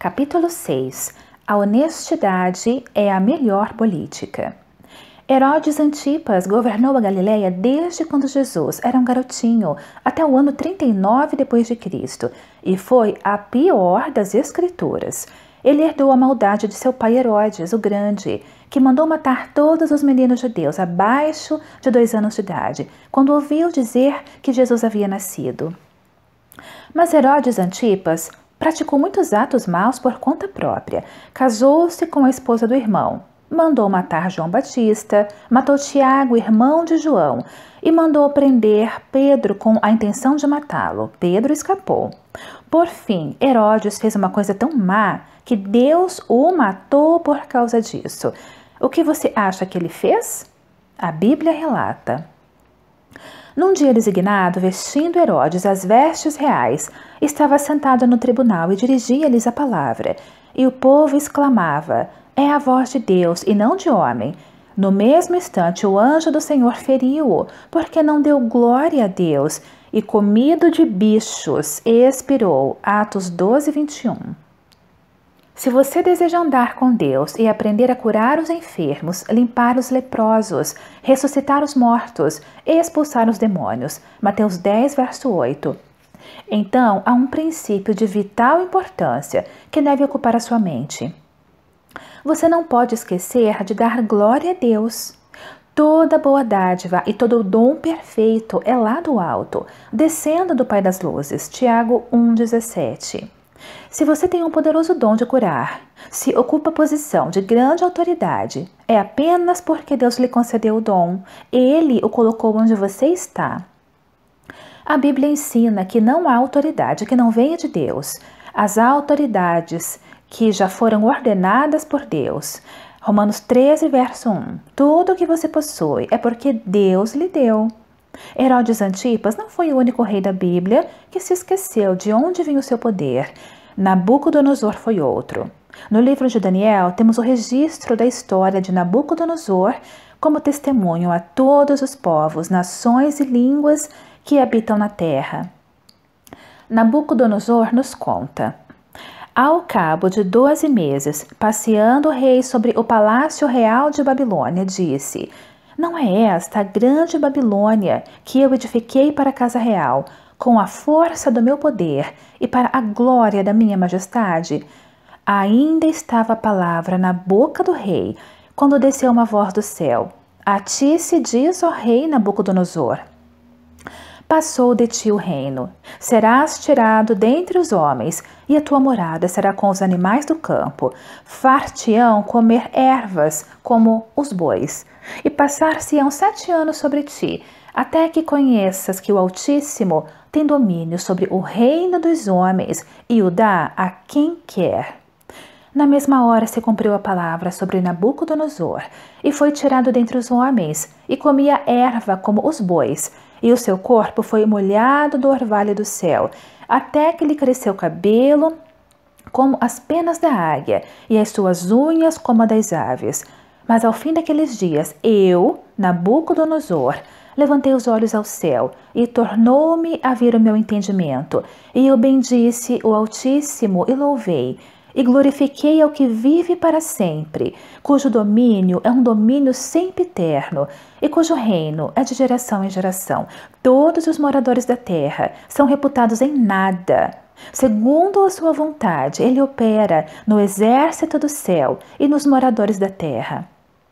Capítulo 6. A honestidade é a melhor política. Herodes Antipas governou a Galileia desde quando Jesus era um garotinho, até o ano 39 d.C., e foi a pior das escrituras. Ele herdou a maldade de seu pai Herodes, o Grande, que mandou matar todos os meninos judeus abaixo de 2 anos de idade, quando ouviu dizer que Jesus havia nascido. Mas Herodes Antipas praticou muitos atos maus por conta própria. Casou-se com a esposa do irmão, mandou matar João Batista, matou Tiago, irmão de João, e mandou prender Pedro com a intenção de matá-lo. Pedro escapou. Por fim, Herodes fez uma coisa tão má que Deus o matou por causa disso. O que você acha que ele fez? A Bíblia relata. Num dia designado, vestindo Herodes as vestes reais, estava sentado no tribunal e dirigia-lhes a palavra. E o povo exclamava: "É a voz de Deus e não de homem." No mesmo instante, o anjo do Senhor feriu-o, porque não deu glória a Deus, e comido de bichos, expirou. Atos 12, 21. Se você deseja andar com Deus e aprender a curar os enfermos, limpar os leprosos, ressuscitar os mortos e expulsar os demônios, Mateus 10, verso 8, então há um princípio de vital importância que deve ocupar a sua mente. Você não pode esquecer de dar glória a Deus. Toda boa dádiva e todo dom perfeito é lá do alto, descendo do Pai das Luzes. Tiago 1,17. Se você tem um poderoso dom de curar, se ocupa posição de grande autoridade, é apenas porque Deus lhe concedeu o dom. Ele o colocou onde você está. A Bíblia ensina que não há autoridade que não venha de Deus. As autoridades que já foram ordenadas por Deus. Romanos 13, verso 1. Tudo o que você possui é porque Deus lhe deu. Herodes Antipas não foi o único rei da Bíblia que se esqueceu de onde vinha o seu poder. Nabucodonosor foi outro. No livro de Daniel, temos o registro da história de Nabucodonosor como testemunho a todos os povos, nações e línguas que habitam na terra. Nabucodonosor nos conta: ao cabo de 12 meses, passeando o rei sobre o palácio real de Babilônia, disse: "Não é esta a grande Babilônia que eu edifiquei para a casa real, com a força do meu poder e para a glória da minha majestade?" Ainda estava a palavra na boca do rei, quando desceu uma voz do céu: "A ti se diz, ó rei Nabucodonosor, passou de ti o reino. Serás tirado dentre os homens, e a tua morada será com os animais do campo. Far-te-ão comer ervas, como os bois, e passar-se-ão 7 anos sobre ti, até que conheças que o Altíssimo tem domínio sobre o reino dos homens, e o dá a quem quer." Na mesma hora se cumpriu a palavra sobre Nabucodonosor, e foi tirado dentre os homens, e comia erva como os bois, e o seu corpo foi molhado do orvalho do céu, até que lhe cresceu cabelo como as penas da águia, e as suas unhas como a das aves. Mas ao fim daqueles dias, eu, Nabucodonosor, levantei os olhos ao céu, e tornou-me a vir o meu entendimento, e eu bendisse o Altíssimo e louvei, e glorifiquei ao que vive para sempre, cujo domínio é um domínio sempiterno, e cujo reino é de geração em geração. Todos os moradores da terra são reputados em nada. Segundo a sua vontade, ele opera no exército do céu e nos moradores da terra.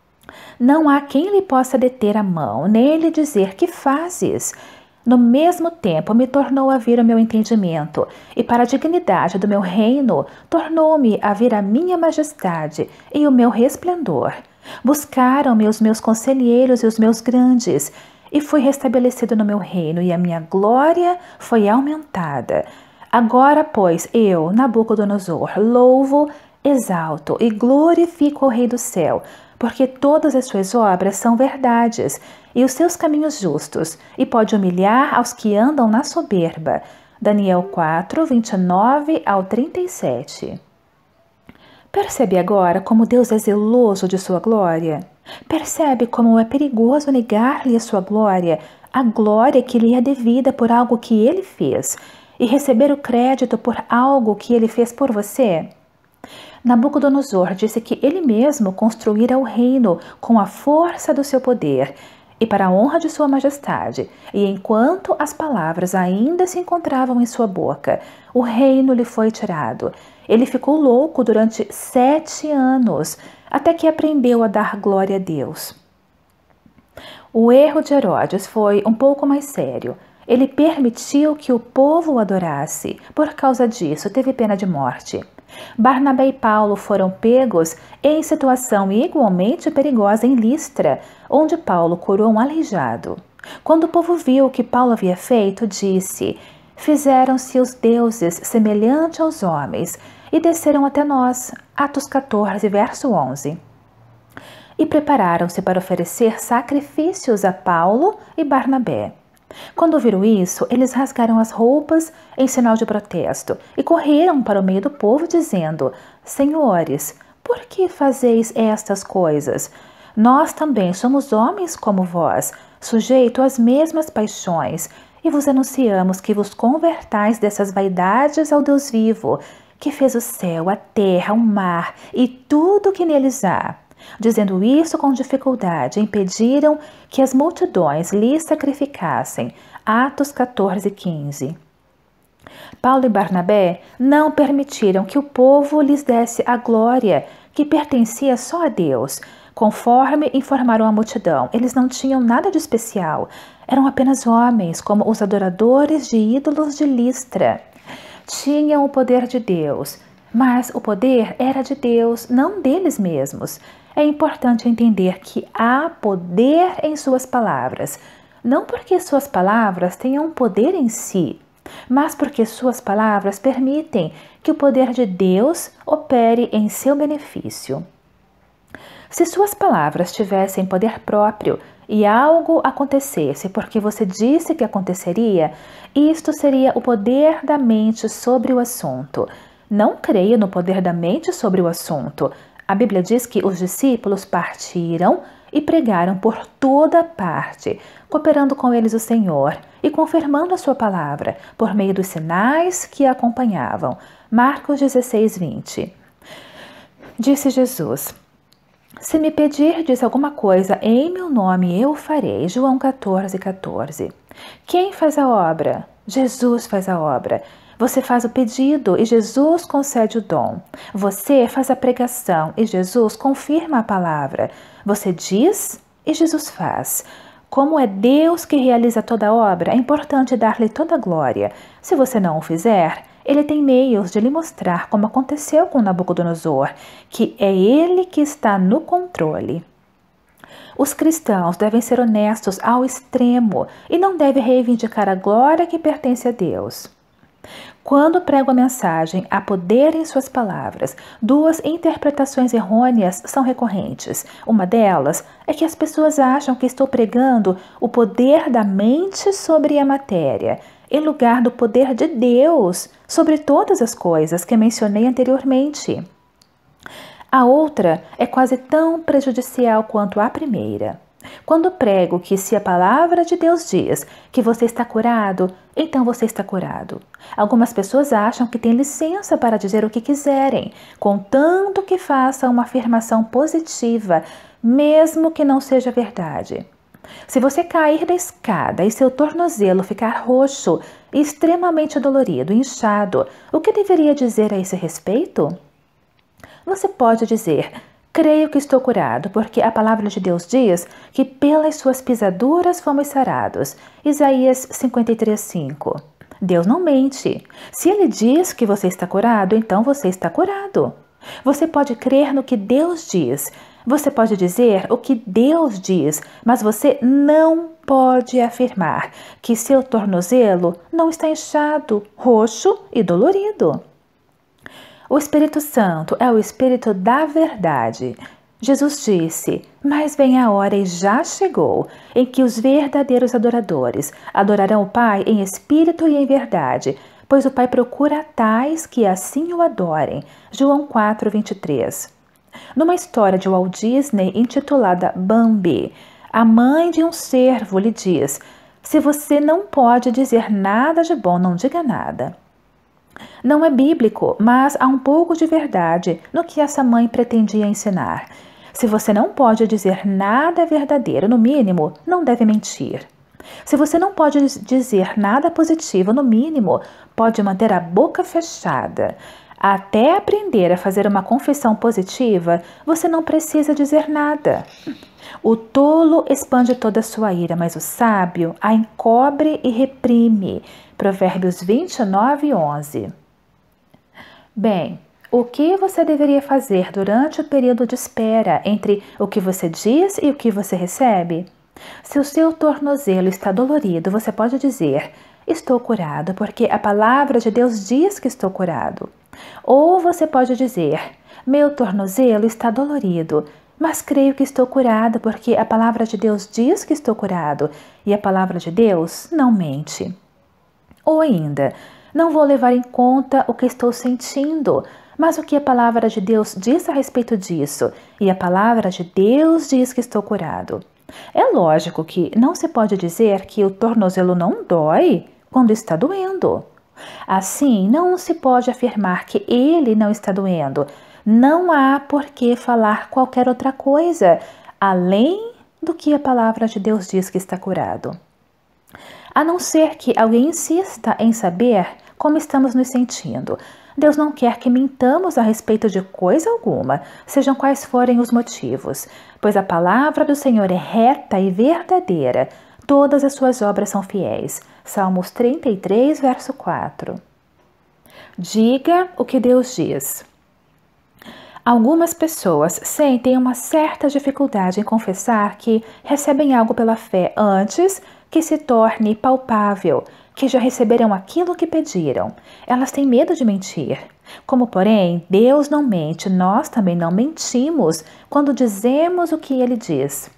Não há quem lhe possa deter a mão, nem lhe dizer: "Que fazes?" No mesmo tempo me tornou a vir o meu entendimento, e para a dignidade do meu reino tornou-me a vir a minha majestade e o meu resplendor. Buscaram-me os meus conselheiros e os meus grandes, e fui restabelecido no meu reino, e a minha glória foi aumentada. Agora, pois, eu, Nabucodonosor, louvo, exalto e glorifico o Rei do céu, porque todas as suas obras são verdades, e os seus caminhos justos, e pode humilhar aos que andam na soberba. Daniel 4, 29 ao 37. Percebe agora como Deus é zeloso de sua glória? Percebe como é perigoso negar-lhe a sua glória, a glória que lhe é devida por algo que ele fez, e receber o crédito por algo que ele fez por você? Nabucodonosor disse que ele mesmo construíra o reino com a força do seu poder e para a honra de sua majestade, e enquanto as palavras ainda se encontravam em sua boca, o reino lhe foi tirado. Ele ficou louco durante 7 anos, até que aprendeu a dar glória a Deus. O erro de Herodes foi um pouco mais sério. Ele permitiu que o povo o adorasse. Por causa disso, teve pena de morte. Barnabé e Paulo foram pegos em situação igualmente perigosa em Listra, onde Paulo curou um aleijado. Quando o povo viu o que Paulo havia feito, disse: fizeram-se os deuses semelhante aos homens e desceram até nós. Atos 14, verso 11. E prepararam-se para oferecer sacrifícios a Paulo e Barnabé. Quando ouviram isso, eles rasgaram as roupas em sinal de protesto e correram para o meio do povo, dizendo: Senhores, por que fazeis estas coisas? Nós também somos homens como vós, sujeitos às mesmas paixões, e vos anunciamos que vos convertais dessas vaidades ao Deus vivo, que fez o céu, a terra, o mar e tudo o que neles há. Dizendo isso com dificuldade, impediram que as multidões lhe sacrificassem. Atos 14, 15. Paulo e Barnabé não permitiram que o povo lhes desse a glória que pertencia só a Deus. Conforme informaram a multidão, eles não tinham nada de especial. Eram apenas homens, como os adoradores de ídolos de Listra. Tinham o poder de Deus, mas o poder era de Deus, não deles mesmos. É importante entender que há poder em suas palavras, não porque suas palavras tenham poder em si, mas porque suas palavras permitem que o poder de Deus opere em seu benefício. Se suas palavras tivessem poder próprio e algo acontecesse porque você disse que aconteceria, isto seria o poder da mente sobre o assunto. Não creio no poder da mente sobre o assunto. A Bíblia diz que os discípulos partiram e pregaram por toda parte, cooperando com eles o Senhor e confirmando a sua palavra por meio dos sinais que a acompanhavam. Marcos 16, 20. Disse Jesus: se me pedirdes alguma coisa em meu nome, eu farei. João 14, 14. Quem faz a obra? Jesus faz a obra. Você faz o pedido e Jesus concede o dom. Você faz a pregação e Jesus confirma a palavra. Você diz e Jesus faz. Como é Deus que realiza toda a obra, é importante dar-lhe toda a glória. Se você não o fizer, ele tem meios de lhe mostrar como aconteceu com Nabucodonosor, que é ele que está no controle. Os cristãos devem ser honestos ao extremo e não devem reivindicar a glória que pertence a Deus. Quando prego a mensagem, há poder em suas palavras. 2 interpretações errôneas são recorrentes. Uma delas é que as pessoas acham que estou pregando o poder da mente sobre a matéria, em lugar do poder de Deus sobre todas as coisas que mencionei anteriormente. A outra é quase tão prejudicial quanto a primeira. Quando prego que se a palavra de Deus diz que você está curado, então você está curado. Algumas pessoas acham que têm licença para dizer o que quiserem, contanto que façam uma afirmação positiva, mesmo que não seja verdade. Se você cair da escada e seu tornozelo ficar roxo, extremamente dolorido, inchado, o que deveria dizer a esse respeito? Você pode dizer: creio que estou curado, porque a palavra de Deus diz que pelas suas pisaduras fomos sarados. Isaías 53:5. Deus não mente. Se Ele diz que você está curado, então você está curado. Você pode crer no que Deus diz. Você pode dizer o que Deus diz, mas você não pode afirmar que seu tornozelo não está inchado, roxo e dolorido. O Espírito Santo é o Espírito da verdade. Jesus disse: mas vem a hora e já chegou, em que os verdadeiros adoradores adorarão o Pai em espírito e em verdade, pois o Pai procura tais que assim o adorem. João 4, 23. Numa história de Walt Disney intitulada Bambi, a mãe de um cervo lhe diz: se você não pode dizer nada de bom, não diga nada. Não é bíblico, mas há um pouco de verdade no que essa mãe pretendia ensinar. Se você não pode dizer nada verdadeiro, no mínimo, não deve mentir. Se você não pode dizer nada positivo, no mínimo, pode manter a boca fechada. Até aprender a fazer uma confissão positiva, você não precisa dizer nada. O tolo expande toda a sua ira, mas o sábio a encobre e reprime. Provérbios 29:11. Bem, o que você deveria fazer durante o período de espera entre o que você diz e o que você recebe? Se o seu tornozelo está dolorido, você pode dizer: estou curado, porque a palavra de Deus diz que estou curado. Ou você pode dizer: meu tornozelo está dolorido, mas creio que estou curado, porque a palavra de Deus diz que estou curado, e a palavra de Deus não mente. Ou ainda: não vou levar em conta o que estou sentindo, mas o que a palavra de Deus diz a respeito disso, e a palavra de Deus diz que estou curado. É lógico que não se pode dizer que o tornozelo não dói quando está doendo. Assim, não se pode afirmar que ele não está doendo. Não há por que falar qualquer outra coisa, além do que a palavra de Deus diz que está curado. A não ser que alguém insista em saber como estamos nos sentindo. Deus não quer que mintamos a respeito de coisa alguma, sejam quais forem os motivos, pois a palavra do Senhor é reta e verdadeira. Todas as suas obras são fiéis. Salmos 33, verso 4. Diga o que Deus diz. Algumas pessoas sentem uma certa dificuldade em confessar que recebem algo pela fé antes que se torne palpável, que já receberam aquilo que pediram. Elas têm medo de mentir. Como, porém, Deus não mente, nós também não mentimos quando dizemos o que Ele diz.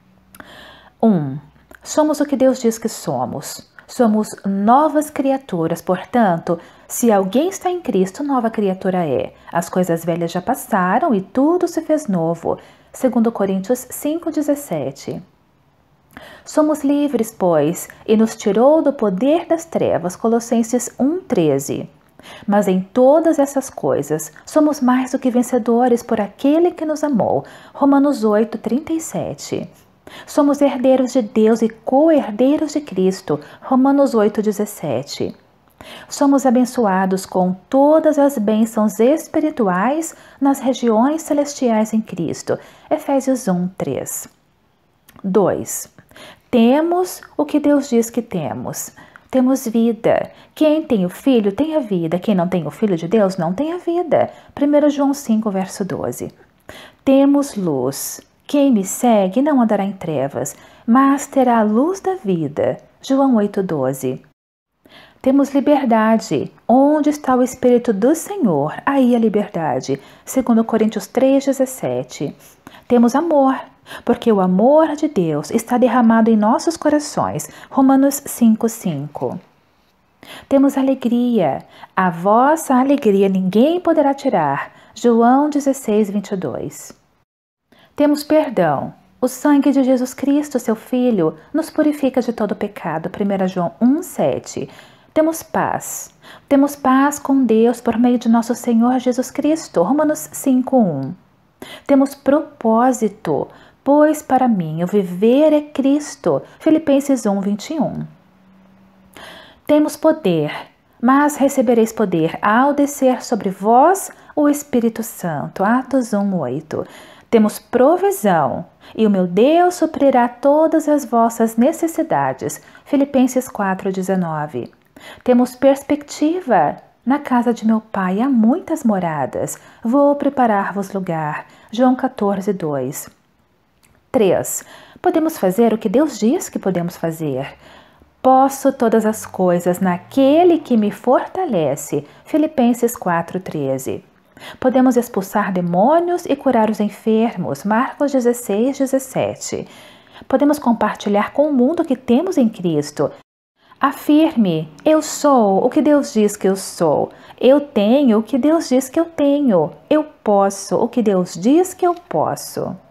1. Somos o que Deus diz que somos. Somos novas criaturas, portanto, se alguém está em Cristo, nova criatura é. As coisas velhas já passaram e tudo se fez novo. 2 Coríntios 5,17. Somos livres, pois, e nos tirou do poder das trevas. Colossenses 1,13. Mas em todas essas coisas, somos mais do que vencedores por aquele que nos amou. Romanos 8,37. Somos herdeiros de Deus e co-herdeiros de Cristo. Romanos 8,17. Somos abençoados com todas as bênçãos espirituais nas regiões celestiais em Cristo. Efésios 1:3. 2. Temos o que Deus diz que temos. Temos vida. Quem tem o Filho tem a vida. Quem não tem o Filho de Deus não tem a vida. 1 João 5, verso 12. Temos luz. Quem me segue não andará em trevas, mas terá a luz da vida. João 8,12. Temos liberdade. Onde está o Espírito do Senhor? Aí a liberdade. 2 Coríntios 3,17. Temos amor, porque o amor de Deus está derramado em nossos corações. Romanos 5,5. Temos alegria. A vossa alegria ninguém poderá tirar. João 16:22. Temos perdão. O sangue de Jesus Cristo, seu Filho, nos purifica de todo pecado. 1 João 1,7. Temos paz. Temos paz com Deus por meio de nosso Senhor Jesus Cristo. Romanos 5:1. Temos propósito, pois para mim o viver é Cristo. Filipenses 1:21. Temos poder, mas recebereis poder ao descer sobre vós o Espírito Santo. Atos 1:8. Temos provisão, e o meu Deus suprirá todas as vossas necessidades. Filipenses 4:19. Temos perspectiva. Na casa de meu pai há muitas moradas. Vou preparar-vos lugar. João 14:2. 3. Podemos fazer o que Deus diz que podemos fazer. Posso todas as coisas naquele que me fortalece. Filipenses 4:13. Podemos expulsar demônios e curar os enfermos. Marcos 16:17. Podemos compartilhar com o mundo o que temos em Cristo. Afirme: eu sou o que Deus diz que eu sou. Eu tenho o que Deus diz que eu tenho. Eu posso o que Deus diz que eu posso.